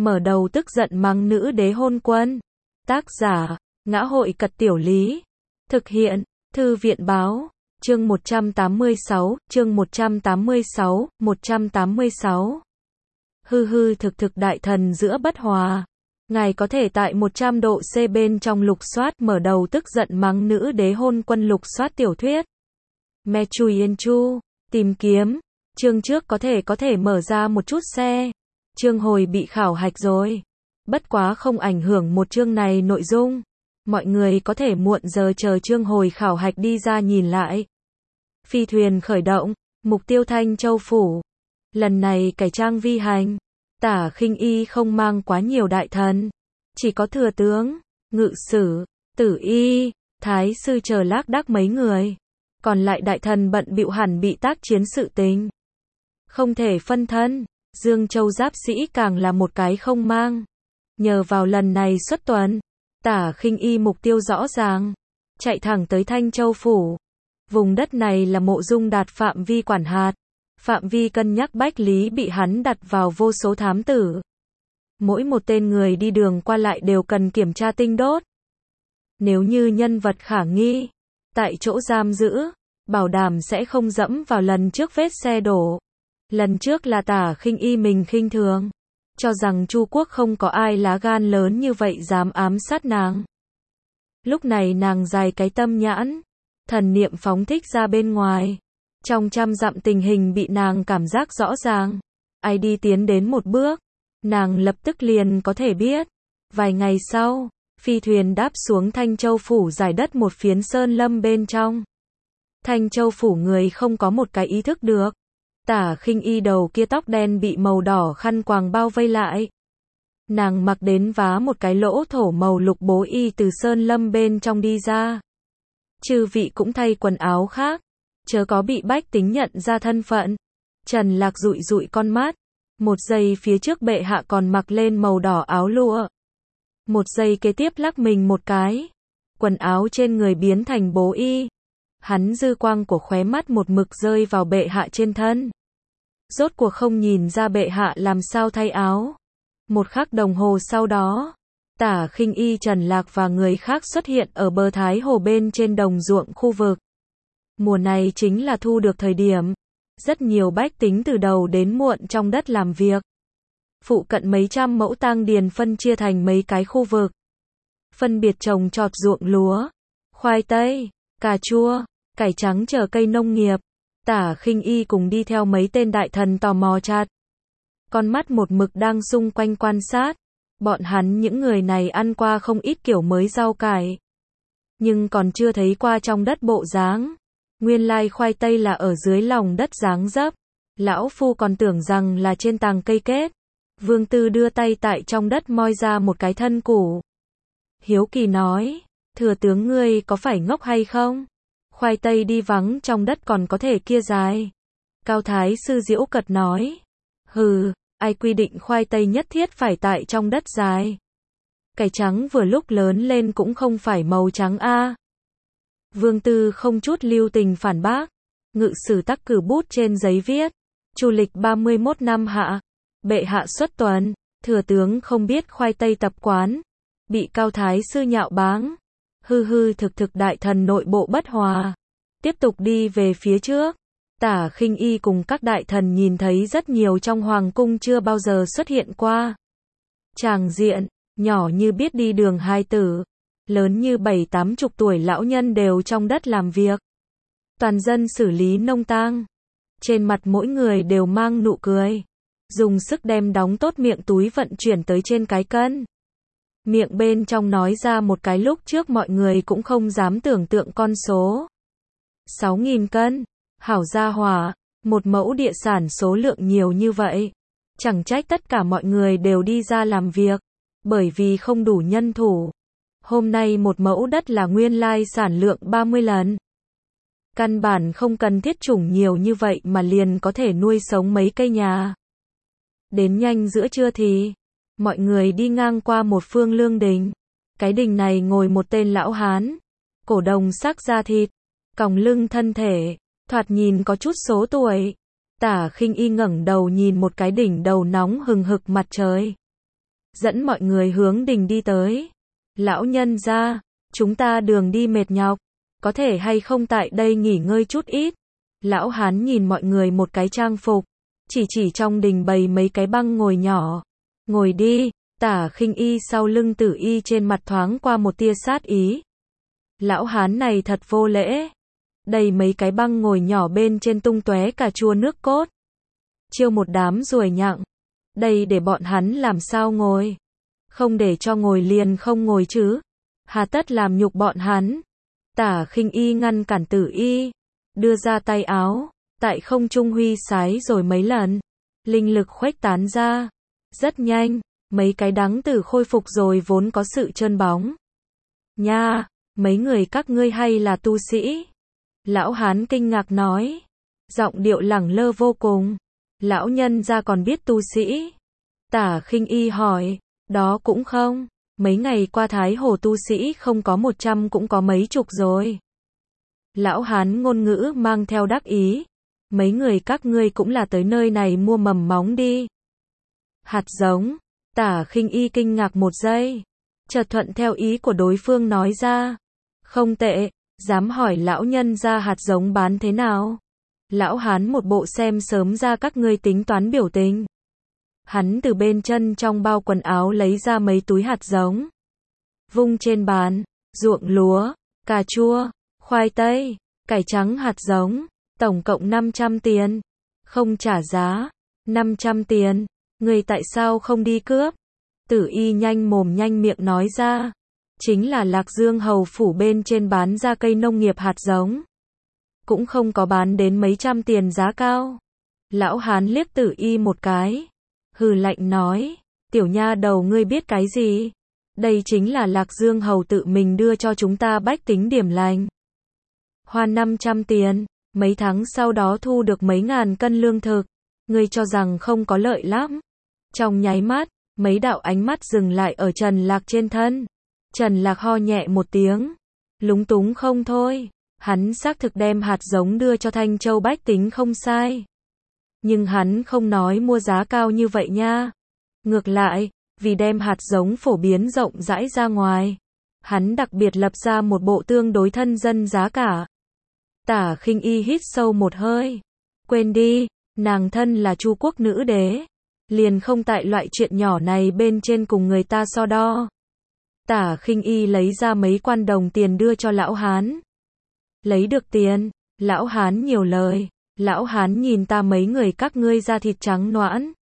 mở đầu tức giận mắng nữ đế hôn quân. Tác giả, Ngã hội Cật Tiểu Lý. Thực hiện, Thư viện Báo. Chương 186, chương 186, 186. Hư hư thực thực đại thần giữa bất hòa. Ngài có thể tại 100 độ C bên trong lục soát mở đầu tức giận mắng nữ đế hôn quân lục soát tiểu thuyết. Me Chui Yên Chu, tìm kiếm. Chương trước có thể mở ra một chút xe. Chương hồi bị khảo hạch rồi. Bất quá không ảnh hưởng một chương này nội dung. Mọi người có thể muộn giờ chờ chương hồi khảo hạch đi ra nhìn lại. Phi thuyền khởi động, mục tiêu Thanh Châu Phủ. Lần này cải trang vi hành. Tả Khinh Y không mang quá nhiều đại thần. Chỉ có thừa tướng, ngự sử, tử y, thái sư chờ lác đác mấy người. Còn lại đại thần bận bịu hẳn bị tác chiến sự tình. Không thể phân thân, Dương Châu giáp sĩ càng là một cái không mang. Nhờ vào lần này xuất tuần, Tả Khinh Y mục tiêu rõ ràng, chạy thẳng tới Thanh Châu Phủ. Vùng đất này là Mộ Dung Đạt phạm vi quản hạt, phạm vi cân nhắc bách lý bị hắn đặt vào vô số thám tử. Mỗi một tên người đi đường qua lại đều cần kiểm tra tinh đốt. Nếu như nhân vật khả nghi, tại chỗ giam giữ, bảo đảm sẽ không dẫm vào lần trước vết xe đổ. Lần trước là Tả Khinh Y mình khinh thường, cho rằng Chu quốc không có ai lá gan lớn như vậy dám ám sát nàng. Lúc này nàng dài cái tâm nhãn, thần niệm phóng thích ra bên ngoài. Trong trăm dặm tình hình bị nàng cảm giác rõ ràng. Ai đi tiến đến một bước, nàng lập tức liền có thể biết. Vài ngày sau, phi thuyền đáp xuống Thanh Châu Phủ giải đất một phiến sơn lâm bên trong. Thanh Châu Phủ người không có một cái ý thức được. Tả Khinh Y đầu kia tóc đen bị màu đỏ khăn quàng bao vây lại. Nàng mặc đến vá một cái lỗ thổ màu lục bố y từ sơn lâm bên trong đi ra. Chư vị cũng thay quần áo khác, chớ có bị bách tính nhận ra thân phận. Trần Lạc dụi dụi con mắt. Một giây phía trước bệ hạ còn mặc lên màu đỏ áo lụa. Một giây kế tiếp lắc mình một cái. Quần áo trên người biến thành bố y. Hắn dư quang của khóe mắt một mực rơi vào bệ hạ trên thân. Rốt cuộc không nhìn ra bệ hạ làm sao thay áo. Một khắc đồng hồ sau đó, Tả Khinh Y, Trần Lạc và người khác xuất hiện ở bờ Thái Hồ bên trên đồng ruộng khu vực. Mùa này chính là thu được thời điểm. Rất nhiều bách tính từ đầu đến muộn trong đất làm việc. Phụ cận mấy trăm mẫu tang điền phân chia thành mấy cái khu vực. Phân biệt trồng trọt ruộng lúa, khoai tây, cà chua, cải trắng chờ cây nông nghiệp. Tả Khinh Y cùng đi theo mấy tên đại thần tò mò chặt. Con mắt một mực đang xung quanh quan sát. Bọn hắn những người này ăn qua không ít kiểu mới rau cải. Nhưng còn chưa thấy qua trong đất bộ dáng. Nguyên lai khoai tây là ở dưới lòng đất dáng dấp. Lão phu còn tưởng rằng là trên tàng cây kết. Vương Tư đưa tay tại trong đất moi ra một cái thân củ. Hiếu kỳ nói, thừa tướng ngươi có phải ngốc hay không? Khoai tây đi vắng trong đất còn có thể kia dài. Cao Thái sư giễu cợt nói, hừ, ai quy định khoai tây nhất thiết phải tại trong đất dài. Cải trắng vừa lúc lớn lên cũng không phải màu trắng a. Vương Tư không chút lưu tình phản bác. Ngự sử tắc cử bút trên giấy viết, Chu lịch 31 năm hạ, bệ hạ xuất tuần, thừa tướng không biết khoai tây tập quán. Bị Cao Thái sư nhạo báng. Hư hư thực thực đại thần nội bộ bất hòa. Tiếp tục đi về phía trước. Tả Khinh Y cùng các đại thần nhìn thấy rất nhiều trong hoàng cung chưa bao giờ xuất hiện qua. Tràng diện, nhỏ như biết đi đường hai tử, lớn như 7-80 tuổi lão nhân đều trong đất làm việc. Toàn dân xử lý nông tang. Trên mặt mỗi người đều mang nụ cười. Dùng sức đem đóng tốt miệng túi vận chuyển tới trên cái cân. Miệng bên trong nói ra một cái lúc trước mọi người cũng không dám tưởng tượng con số. 6.000 cân. Hảo gia hỏa, một mẫu địa sản số lượng nhiều như vậy. Chẳng trách tất cả mọi người đều đi ra làm việc. Bởi vì không đủ nhân thủ. Hôm nay một mẫu đất là nguyên lai sản lượng 30 lần. Căn bản không cần thiết chủng nhiều như vậy mà liền có thể nuôi sống mấy cây nhà. Đến nhanh giữa trưa thì, mọi người đi ngang qua một phương lương đình. Cái đình này ngồi một tên lão hán. Cổ đồng sắc da thịt, còng lưng thân thể, thoạt nhìn có chút số tuổi. Tả Khinh Y ngẩng đầu nhìn một cái đỉnh đầu nóng hừng hực mặt trời. dẫn mọi người hướng đình đi tới. Lão nhân gia, chúng ta đường đi mệt nhọc, có thể hay không tại đây nghỉ ngơi chút ít. Lão Hán nhìn mọi người một cái trang phục, chỉ trong đình bày mấy cái băng ngồi nhỏ. Ngồi đi. Tả Khinh Y sau lưng Tử Y trên mặt thoáng qua một tia sát ý. Lão Hán này thật vô lễ. Đầy mấy cái băng ngồi nhỏ bên trên tung tóe cà chua nước cốt. Chiêu một đám ruồi nhặng. Đây để bọn hắn làm sao ngồi? Không để cho ngồi liền không ngồi chứ. Hà tất làm nhục bọn hắn. Tả Khinh Y ngăn cản Tử Y. Đưa ra tay áo. Tại không trung huy sái rồi mấy lần. Linh lực khuếch tán ra. Rất nhanh. Mấy cái đắng tử khôi phục rồi vốn có sự trơn bóng. Nha, mấy người các ngươi hay là tu sĩ? Lão Hán kinh ngạc nói. Giọng điệu lẳng lơ vô cùng. Lão nhân gia còn biết tu sĩ. Tả Khinh Y hỏi. Đó cũng không. Mấy ngày qua Thái Hồ tu sĩ không có 100 cũng có mấy chục rồi. Lão Hán ngôn ngữ mang theo đắc ý. Mấy người các ngươi cũng là tới nơi này mua mầm móng đi. Hạt giống. Tả Khinh Y kinh ngạc một giây. Chợt thuận theo ý của đối phương nói ra. Không tệ, dám hỏi lão nhân gia hạt giống bán thế nào? Lão Hán một bộ xem sớm ra các ngươi tính toán biểu tình. Hắn từ bên chân trong bao quần áo lấy ra mấy túi hạt giống. Vung trên bàn, ruộng lúa, cà chua, khoai tây, cải trắng hạt giống, tổng cộng 500 tiền. Không trả giá, 500 tiền. Người tại sao không đi cướp? Tử Y nhanh mồm nhanh miệng nói ra. Chính là Lạc Dương hầu phủ bên trên bán ra cây nông nghiệp hạt giống. Cũng không có bán đến mấy trăm tiền giá cao. Lão Hán liếc Tử Y một cái. Hừ lạnh nói. Tiểu nha đầu ngươi biết cái gì? Đây chính là Lạc Dương hầu tự mình đưa cho chúng ta bách tính điểm lành. Hoa 500 tiền. Mấy tháng sau đó thu được mấy ngàn cân lương thực. Ngươi cho rằng không có lợi lắm. Trong nháy mắt, mấy đạo ánh mắt dừng lại ở Trần Lạc trên thân. Trần Lạc ho nhẹ một tiếng. Lúng túng không thôi. Hắn xác thực đem hạt giống đưa cho Thanh Châu bách tính không sai. Nhưng hắn không nói mua giá cao như vậy nha. Ngược lại, vì đem hạt giống phổ biến rộng rãi ra ngoài, hắn đặc biệt lập ra một bộ tương đối thân dân giá cả. Tả Khinh Y hít sâu một hơi. Quên đi, nàng thân là Chu quốc nữ đế. Liền không tại loại chuyện nhỏ này bên trên cùng người ta so đo. Tả Khinh Y lấy ra mấy quan đồng tiền đưa cho lão Hán. Lấy được tiền, lão Hán nhiều lời. Lão Hán nhìn ta mấy người các ngươi da thịt trắng nõn.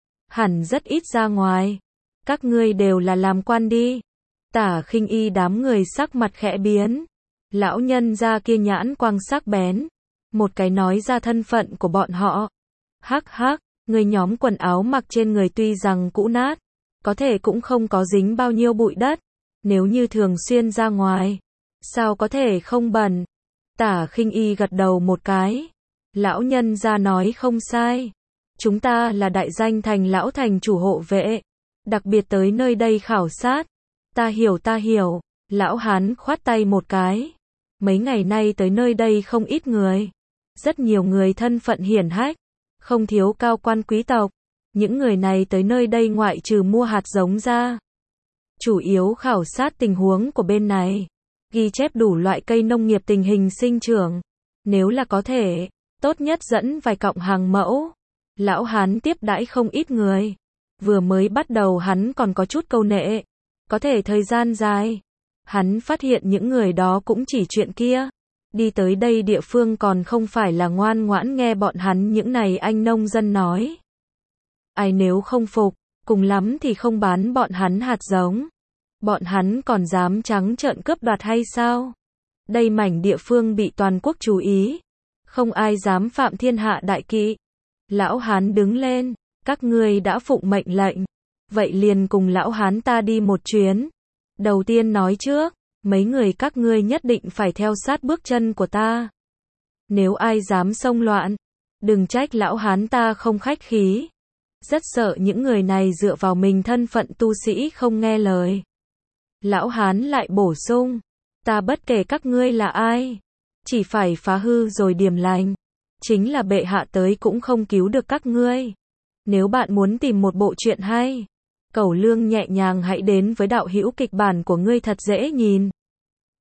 Hẳn rất ít ra ngoài. Các ngươi đều là làm quan đi. Tả Khinh Y đám người sắc mặt khẽ biến. Lão nhân gia kia nhãn quang sắc bén. Một cái nói ra thân phận của bọn họ. Hắc hắc. Người nhóm quần áo mặc trên người tuy rằng cũ nát, có thể cũng không có dính bao nhiêu bụi đất. Nếu như thường xuyên ra ngoài, sao có thể không bẩn? Tả Khinh Y gật đầu một cái. Lão nhân gia nói không sai. Chúng ta là đại danh thành lão thành chủ hộ vệ. Đặc biệt tới nơi đây khảo sát. Ta hiểu. Lão Hán khoát tay một cái. Mấy ngày nay tới nơi đây không ít người. Rất nhiều người thân phận hiển hách. Không thiếu cao quan quý tộc. Những người này tới nơi đây ngoại trừ mua hạt giống ra. Chủ yếu khảo sát tình huống của bên này. Ghi chép đủ loại cây nông nghiệp tình hình sinh trưởng. Nếu là có thể, tốt nhất dẫn vài cọng hàng mẫu. Lão Hán tiếp đãi không ít người. Vừa mới bắt đầu hắn còn có chút câu nệ. Có thể thời gian dài. Hắn phát hiện những người đó cũng chỉ chuyện kia. Đi tới đây địa phương còn không phải là ngoan ngoãn nghe bọn hắn những này anh nông dân nói. Ai nếu không phục, cùng lắm thì không bán bọn hắn hạt giống. Bọn hắn còn dám trắng trợn cướp đoạt hay sao? Đây mảnh địa phương bị toàn quốc chú ý. Không ai dám phạm thiên hạ đại kỵ. Lão Hán đứng lên. Các ngươi đã phụng mệnh lệnh. Vậy liền cùng lão Hán ta đi một chuyến. Đầu tiên nói trước. Mấy người các ngươi nhất định phải theo sát bước chân của ta. Nếu ai dám xông loạn, đừng trách lão Hán ta không khách khí. Rất sợ những người này dựa vào mình thân phận tu sĩ không nghe lời. Lão Hán lại bổ sung, ta bất kể các ngươi là ai, chỉ phải phá hư rồi điểm lành. Chính là bệ hạ tới cũng không cứu được các ngươi. Nếu bạn muốn tìm một bộ truyện hay, Cẩu Lương nhẹ nhàng hãy đến với đạo hữu kịch bản của ngươi thật dễ nhìn.